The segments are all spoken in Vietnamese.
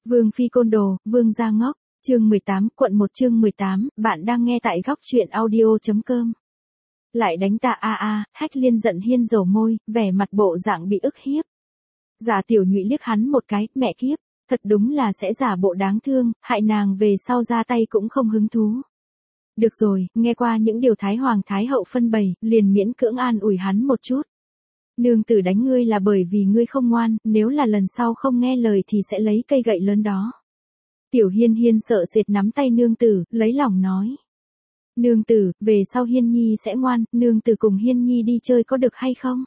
Vương phi côn đồ, vương gia ngốc, chương 18, quận 1 chương 18, bạn đang nghe tại góc truyện audio.com. Lại đánh ta Hách Liên giận hiên dầu môi, vẻ mặt bộ dạng bị ức hiếp. Giả Tiểu Nhụy liếc hắn một cái, mẹ kiếp, thật đúng là sẽ giả bộ đáng thương, hại nàng về sau ra tay cũng không hứng thú. Được rồi, nghe qua những điều Thái Hoàng Thái Hậu phân bày, liền miễn cưỡng an ủi hắn một chút. Nương tử đánh ngươi là bởi vì ngươi không ngoan, nếu là lần sau không nghe lời thì sẽ lấy cây gậy lớn đó. Tiểu Hiên Hiên sợ sệt nắm tay nương tử, lấy lòng nói. Nương tử, về sau Hiên Nhi sẽ ngoan, nương tử cùng Hiên Nhi đi chơi có được hay không?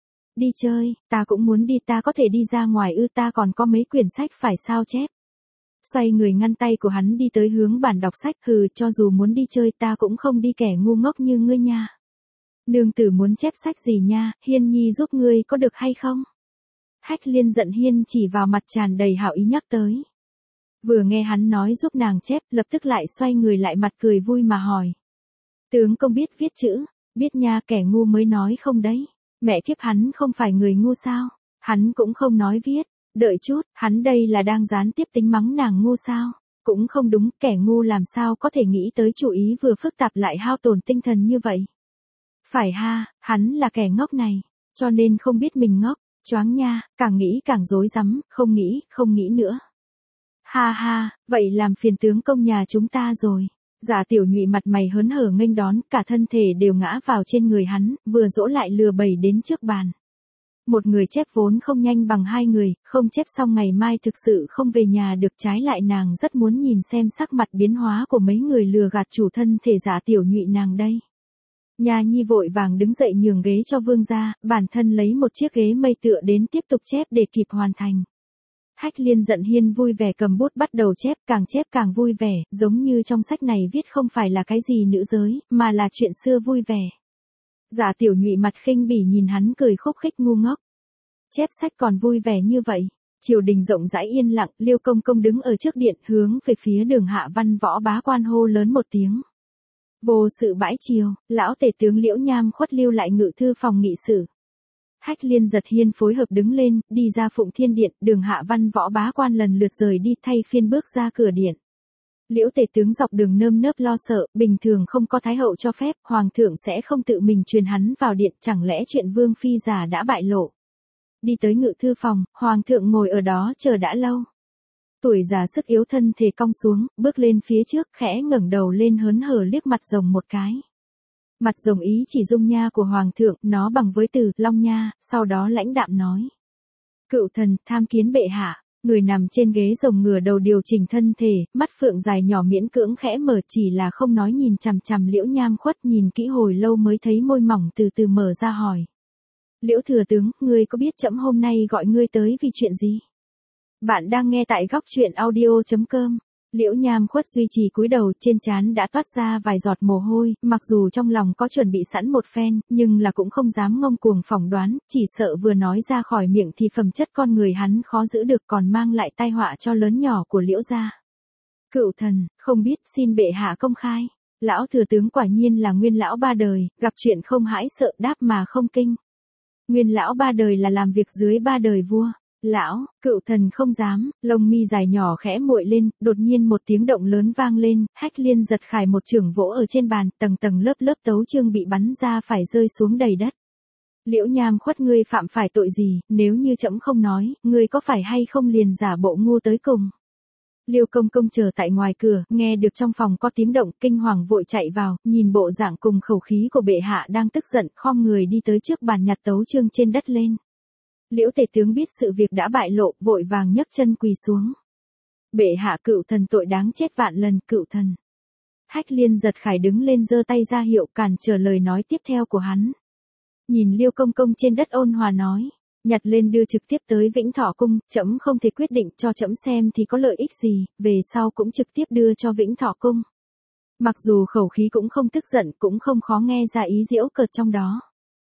Đi chơi, ta cũng muốn đi, ta có thể đi ra ngoài ta còn có mấy quyển sách phải sao chép. Xoay người ngăn tay của hắn đi tới hướng bàn đọc sách, cho dù muốn đi chơi ta cũng không đi kẻ ngu ngốc như ngươi nha. Nương tử muốn chép sách gì nha, Hiên Nhi giúp ngươi có được hay không? Hách Liên giận hiên chỉ vào mặt tràn đầy hảo ý nhắc tới. Vừa nghe hắn nói giúp nàng chép, lập tức lại xoay người lại mặt cười vui mà hỏi. Tướng công biết viết chữ, biết nha, kẻ ngu mới nói không đấy. Mẹ kiếp, hắn không phải người ngu sao? Hắn cũng không nói viết, đợi chút, hắn đây là đang gián tiếp tính mắng nàng ngu sao? Cũng không đúng, kẻ ngu làm sao có thể nghĩ tới chủ ý vừa phức tạp lại hao tổn tinh thần như vậy. Phải ha, hắn là kẻ ngốc này, cho nên không biết mình ngốc, choáng nha, càng nghĩ càng rối rắm, không nghĩ nữa. Ha ha, vậy làm phiền tướng công nhà chúng ta rồi. Giả Tiểu Nhụy mặt mày hớn hở nghênh đón, cả thân thể đều ngã vào trên người hắn, vừa dỗ lại lừa bẩy đến trước bàn. Một người chép vốn không nhanh bằng hai người, không chép xong ngày mai thực sự không về nhà được, trái lại nàng rất muốn nhìn xem sắc mặt biến hóa của mấy người lừa gạt chủ thân thể Giả Tiểu Nhụy nàng đây. Nha Nhi vội vàng đứng dậy nhường ghế cho vương gia, bản thân lấy một chiếc ghế mây tựa đến tiếp tục chép để kịp hoàn thành. Hách Liên giận hiên vui vẻ cầm bút bắt đầu chép càng vui vẻ, giống như trong sách này viết không phải là cái gì nữ giới, mà là chuyện xưa vui vẻ. Giả Tiểu Nhụy mặt khinh bỉ nhìn hắn cười khúc khích ngu ngốc. Chép sách còn vui vẻ như vậy. Triều đình rộng rãi yên lặng, Liêu Công Công đứng ở trước điện hướng về phía Đường Hạ Văn Võ Bá Quan hô lớn một tiếng. Vô sự bãi triều, lão tể tướng Liễu Nham Khuất lưu lại ngự thư phòng nghị sự. Hách Liên giật hiên phối hợp đứng lên, đi ra Phụng Thiên Điện, Đường Hạ Văn Võ Bá Quan lần lượt rời đi thay phiên bước ra cửa điện. Liễu tể tướng dọc đường nơm nớp lo sợ, bình thường không có Thái Hậu cho phép, Hoàng thượng sẽ không tự mình truyền hắn vào điện, chẳng lẽ chuyện Vương Phi già đã bại lộ. Đi tới ngự thư phòng, Hoàng thượng ngồi ở đó chờ đã lâu. Tuổi già sức yếu thân thể cong xuống, bước lên phía trước, khẽ ngẩng đầu lên hớn hở liếc mặt rồng một cái. Mặt rồng ý chỉ dung nha của Hoàng thượng, nó bằng với từ Long Nha, sau đó lãnh đạm nói. Cựu thần, tham kiến bệ hạ. Người nằm trên ghế rồng ngửa đầu điều chỉnh thân thể, mắt phượng dài nhỏ miễn cưỡng khẽ mở, chỉ là không nói, nhìn chằm chằm Liễu Nham Khuất, nhìn kỹ hồi lâu mới thấy môi mỏng từ từ mở ra hỏi. Liễu thừa tướng, ngươi có biết trẫm hôm nay gọi ngươi tới vì chuyện gì? Bạn đang nghe tại góc truyện audio.com. Liễu Nham Khuất duy trì cúi đầu, trên trán đã toát ra vài giọt mồ hôi, mặc dù trong lòng có chuẩn bị sẵn một phen, nhưng là cũng không dám ngông cuồng phỏng đoán, chỉ sợ vừa nói ra khỏi miệng thì phẩm chất con người hắn khó giữ được, còn mang lại tai họa cho lớn nhỏ của Liễu gia. Cựu thần, không biết, xin bệ hạ công khai. Lão thừa tướng quả nhiên là Nguyên lão ba đời, gặp chuyện không hãi sợ, đáp mà không kinh. Nguyên lão ba đời là làm việc dưới ba đời vua. Lão, cựu thần không dám, lông mi dài nhỏ khẽ muội lên, đột nhiên một tiếng động lớn vang lên, Hách Liên giật khải một chưởng vỗ ở trên bàn, tầng tầng lớp lớp tấu chương bị bắn ra phải rơi xuống đầy đất. Liễu Nham Khuất, ngươi phạm phải tội gì, nếu như trẫm không nói, ngươi có phải hay không liền giả bộ ngu tới cùng. Liêu Công Công chờ tại ngoài cửa, nghe được trong phòng có tiếng động, kinh hoàng vội chạy vào, nhìn bộ dạng cùng khẩu khí của bệ hạ đang tức giận, khom người đi tới trước bàn nhặt tấu chương trên đất lên. Liễu tể tướng biết sự việc đã bại lộ, vội vàng nhấc chân quỳ xuống. Bệ hạ, cựu thần tội đáng chết vạn lần, cựu thần. Hách Liên giật khải đứng lên giơ tay ra hiệu cản trở lời nói tiếp theo của hắn. Nhìn Liêu Công Công trên đất ôn hòa nói, nhặt lên đưa trực tiếp tới Vĩnh Thọ cung, trẫm không thể quyết định, cho trẫm xem thì có lợi ích gì, về sau cũng trực tiếp đưa cho Vĩnh Thọ cung. Mặc dù khẩu khí cũng không tức giận, cũng không khó nghe ra ý giễu cợt trong đó.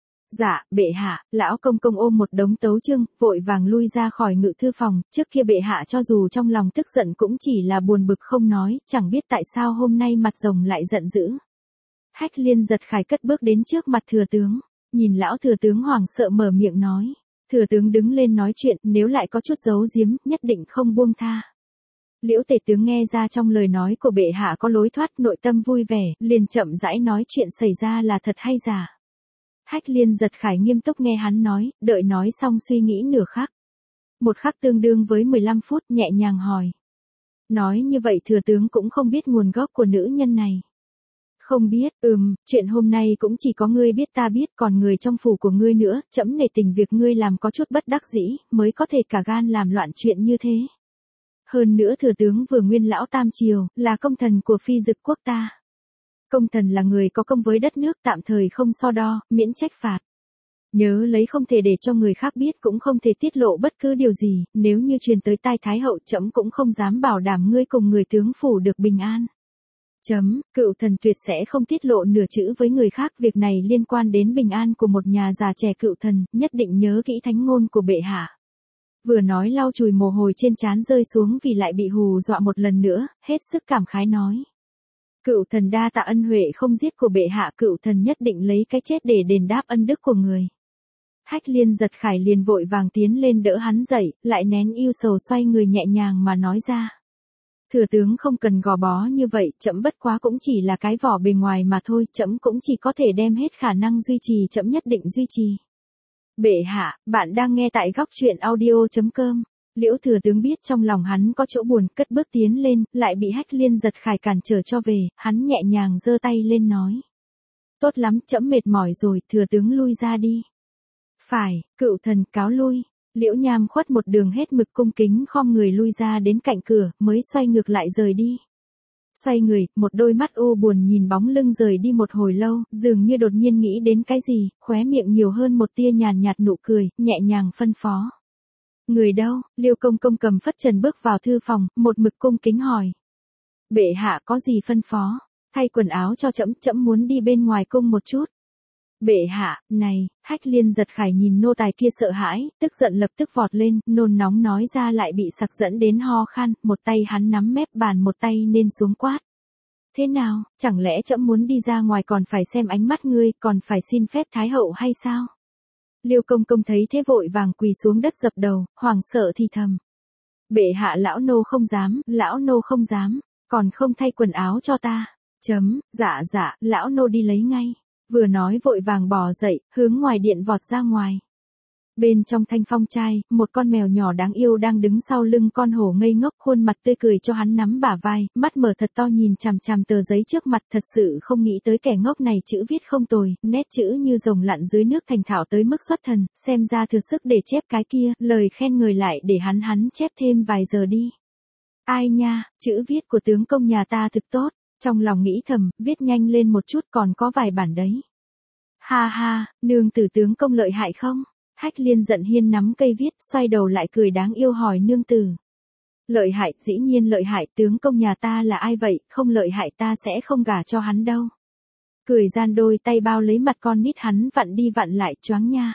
Dạ, bệ hạ, lão công công ôm một đống tấu chương, vội vàng lui ra khỏi ngự thư phòng, trước kia bệ hạ cho dù trong lòng tức giận cũng chỉ là buồn bực không nói, chẳng biết tại sao hôm nay mặt rồng lại giận dữ. Hách Liên giật khải cất bước đến trước mặt thừa tướng, nhìn lão thừa tướng hoảng sợ mở miệng nói. Thừa tướng đứng lên nói chuyện, nếu lại có chút giấu giếm, nhất định không buông tha. Liễu Tể tướng nghe ra trong lời nói của bệ hạ có lối thoát, nội tâm vui vẻ, liền chậm rãi nói chuyện xảy ra là thật hay giả. Hách Liên giật khải nghiêm túc nghe hắn nói, đợi nói xong suy nghĩ nửa khắc. Một khắc tương đương với 15 phút, nhẹ nhàng hỏi. Nói như vậy thừa tướng cũng không biết nguồn gốc của nữ nhân này. Không biết, chuyện hôm nay cũng chỉ có ngươi biết ta biết, còn người trong phủ của ngươi nữa, trẫm nể tình việc ngươi làm có chút bất đắc dĩ, mới có thể cả gan làm loạn chuyện như thế. Hơn nữa thừa tướng vừa nguyên lão tam triều, là công thần của phi dực quốc ta. Công thần là người có công với đất nước, tạm thời không so đo, miễn trách phạt. Nhớ lấy không thể để cho người khác biết, cũng không thể tiết lộ bất cứ điều gì, nếu như truyền tới tai Thái hậu trẫm cũng không dám bảo đảm ngươi cùng người tướng phủ được bình an. Cựu thần tuyệt sẽ không tiết lộ nửa chữ với người khác, việc này liên quan đến bình an của một nhà già trẻ cựu thần, nhất định nhớ kỹ thánh ngôn của bệ hạ. Vừa nói lau chùi mồ hôi trên trán rơi xuống vì lại bị hù dọa một lần nữa, hết sức cảm khái nói. Cựu thần đa tạ ân huệ không giết của bệ hạ, cựu thần nhất định lấy cái chết để đền đáp ân đức của người. Hách Liên giật khải liền vội vàng tiến lên đỡ hắn dậy, lại nén yêu sầu xoay người nhẹ nhàng mà nói ra. Thừa tướng không cần gò bó như vậy, trẫm bất quá cũng chỉ là cái vỏ bề ngoài mà thôi, trẫm cũng chỉ có thể đem hết khả năng duy trì, trẫm nhất định duy trì. Bệ hạ, bạn đang nghe tại góc truyện audio.com. Liễu thừa tướng biết trong lòng hắn có chỗ buồn, cất bước tiến lên, lại bị Hách Liên giật khải cản trở cho về, hắn nhẹ nhàng giơ tay lên nói. Tốt lắm, trẫm mệt mỏi rồi, thừa tướng lui ra đi. Phải, cựu thần cáo lui. Liễu Nham khuất một đường hết mực cung kính khom người lui ra đến cạnh cửa, mới xoay ngược lại rời đi. Xoay người, một đôi mắt u buồn nhìn bóng lưng rời đi một hồi lâu, dường như đột nhiên nghĩ đến cái gì, khóe miệng nhiều hơn một tia nhàn nhạt nụ cười, nhẹ nhàng phân phó. Người đâu? Liêu công công cầm phất trần bước vào thư phòng, một mực cung kính hỏi. Bệ hạ có gì phân phó? Thay quần áo cho trẫm, trẫm muốn đi bên ngoài cung một chút. Bệ hạ, này, Hách Liên giật khải nhìn nô tài kia sợ hãi, tức giận lập tức vọt lên, nôn nóng nói ra lại bị sặc dẫn đến ho khan, một tay hắn nắm mép bàn một tay nên xuống quát. Thế nào, chẳng lẽ trẫm muốn đi ra ngoài còn phải xem ánh mắt ngươi, còn phải xin phép Thái hậu hay sao? Liêu công công thấy thế vội vàng quỳ xuống đất dập đầu, hoảng sợ thì thầm. Bệ hạ lão nô không dám, còn không thay quần áo cho ta. Dạ, lão nô đi lấy ngay. Vừa nói vội vàng bò dậy, hướng ngoài điện vọt ra ngoài. Bên trong thanh phong trai, một con mèo nhỏ đáng yêu đang đứng sau lưng con hổ ngây ngốc, khuôn mặt tươi cười cho hắn nắm bả vai, mắt mở thật to nhìn chằm chằm tờ giấy trước mặt, thật sự không nghĩ tới kẻ ngốc này chữ viết không tồi, nét chữ như rồng lặn dưới nước thành thạo tới mức xuất thần, xem ra thừa sức để chép cái kia, lời khen người lại để hắn chép thêm vài giờ đi. Ai nha, chữ viết của tướng công nhà ta thực tốt. Trong lòng nghĩ thầm, viết nhanh lên một chút còn có vài bản đấy. Ha ha, nương tử tướng công lợi hại không? Hách Liên giận hiên nắm cây viết, xoay đầu lại cười đáng yêu hỏi nương tử. Lợi hại, dĩ nhiên lợi hại, tướng công nhà ta là ai vậy, không lợi hại ta sẽ không gả cho hắn đâu. Cười gian đôi tay bao lấy mặt con nít hắn vặn đi vặn lại choáng nha.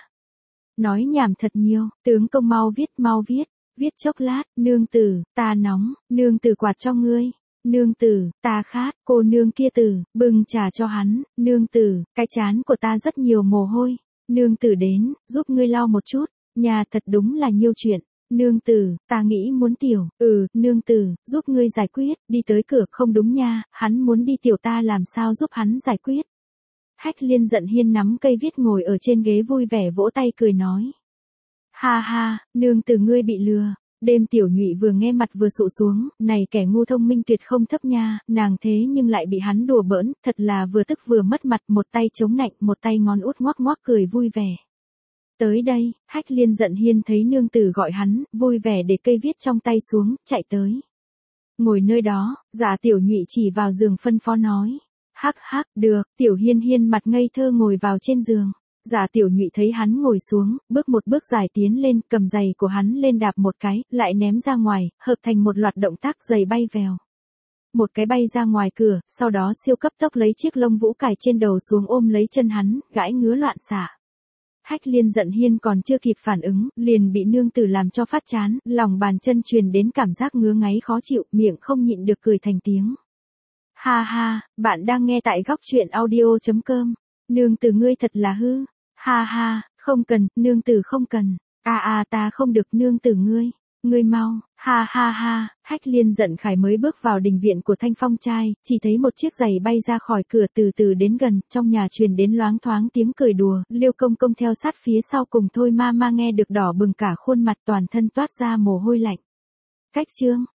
Nói nhảm thật nhiều, tướng công mau viết, viết chốc lát, nương tử, ta nóng, nương tử quạt cho ngươi. Nương tử, ta khát, cô nương kia tử, bưng trà cho hắn, nương tử, cái trán của ta rất nhiều mồ hôi, nương tử đến, giúp ngươi lau một chút, nhà thật đúng là nhiều chuyện, nương tử, ta nghĩ muốn tiểu, nương tử, giúp ngươi giải quyết, đi tới cửa không đúng nha, hắn muốn đi tiểu ta làm sao giúp hắn giải quyết. Hách Liên giận hiên nắm cây viết ngồi ở trên ghế vui vẻ vỗ tay cười nói. Ha ha, nương tử ngươi bị lừa. Đêm Tiểu Nhụy vừa nghe mặt vừa sụ xuống, này kẻ ngu thông minh tuyệt không thấp nha, nàng thế nhưng lại bị hắn đùa bỡn, thật là vừa tức vừa mất mặt, một tay chống nạnh, một tay ngón út ngoắc ngoắc cười vui vẻ. Tới đây, Hách Liên giận hiên thấy nương tử gọi hắn, vui vẻ để cây viết trong tay xuống, chạy tới. Ngồi nơi đó, Dạ Tiểu Nhụy chỉ vào giường phân phó nói. Hắc, được, Tiểu Hiên Hiên mặt ngây thơ ngồi vào trên giường. Dạ Tiểu Nhụy thấy hắn ngồi xuống, bước một bước dài tiến lên, cầm giày của hắn lên đạp một cái, lại ném ra ngoài, hợp thành một loạt động tác giày bay vèo. Một cái bay ra ngoài cửa, sau đó siêu cấp tốc lấy chiếc lông vũ cài trên đầu xuống ôm lấy chân hắn, gãi ngứa loạn xạ. Hách Liên giận hiên còn chưa kịp phản ứng, liền bị nương tử làm cho phát chán, lòng bàn chân truyền đến cảm giác ngứa ngáy khó chịu, miệng không nhịn được cười thành tiếng. Ha ha, bạn đang nghe tại góc truyện audio.com. Nương tử ngươi thật là hư. Ha ha, không cần, nương tử không cần. Ta không được nương tử ngươi. Ngươi mau, ha ha ha, Hách Liên giận khải mới bước vào đình viện của Thanh Phong trai, chỉ thấy một chiếc giày bay ra khỏi cửa từ từ đến gần, trong nhà truyền đến loáng thoáng tiếng cười đùa, Liêu công công theo sát phía sau cùng thôi ma ma nghe được đỏ bừng cả khuôn mặt toàn thân toát ra mồ hôi lạnh. Cách chương